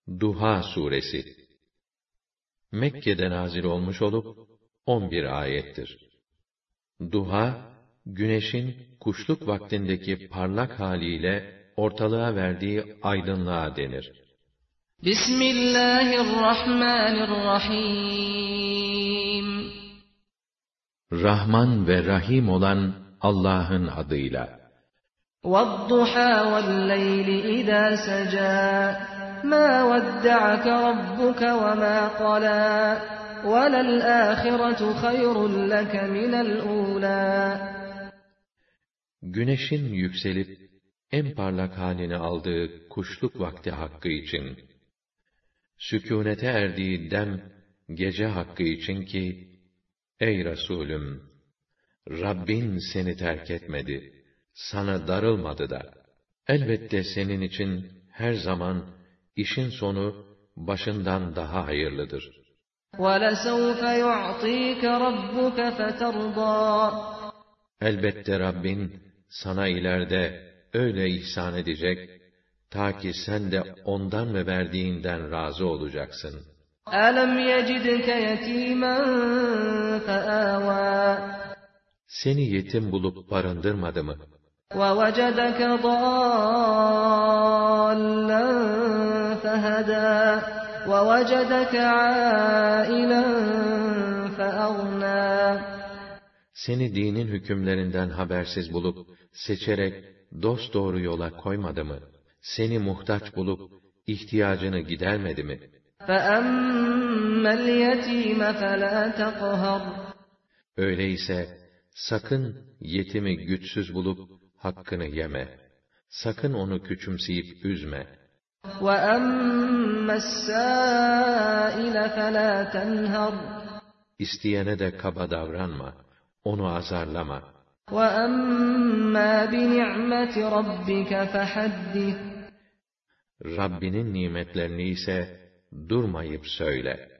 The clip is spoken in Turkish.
Duha suresi Mekke'de nazil olmuş olup 11 ayettir. Duha, güneşin kuşluk vaktindeki parlak haliyle ortalığa verdiği aydınlığa denir. Bismillahirrahmanirrahim. Rahman ve Rahim olan Allah'ın adıyla. وَالضُّحَى وَاللَّيْلِ إِذَا سَجَى مَا وَدَّعَكَ رَبُّكَ وَمَا قَلَى وَلَلْآخِرَةُ خَيْرٌ لَكَ مِنَ الْأُولَى. Güneşin yükselip en parlak halini aldığı kuşluk vakti hakkı için, sükûnete erdiği dem gece hakkı için ki, ey Resulüm, Rabbin seni terk etmedi, sana darılmadı da. Elbette senin için her zaman işin sonu başından daha hayırlıdır. وَلَسَوْفَ يُعْطِيكَ رَبُّكَ فَتَرْضَى. Elbette Rabbin sana ileride öyle ihsan edecek, ta ki sen de ondan ve verdiğinden razı olacaksın. أَلَمْ يَجِدْكَ يَتِيمًا فَآوَى. Seni yetim bulup barındırmadı mı? وَوَجَدَكَ ضَالًّا فَهَدَى وَوَجَدَكَ عَائِلًا فَأَغْنَى. Seni dinin hükümlerinden habersiz bulup, seçerek dosdoğru yola koymadı mı? Seni muhtaç bulup, ihtiyacını gidermedi mi? فَأَمَّا الْيَتِيمَ فَلَا تَقْهَرْ. Öyleyse, sakın yetimi güçsüz bulup, hakkını yeme. Sakın onu küçümseyip üzme. وَأَمَّا السَّائِلَ فَلَا تَنْهَرْ. İsteyene de kaba davranma, onu azarlama. وَأَمَّا بِنِعْمَةِ رَبِّكَ فَحَدِّثْ. Rabbinin nimetlerini ise durmayıp söyle.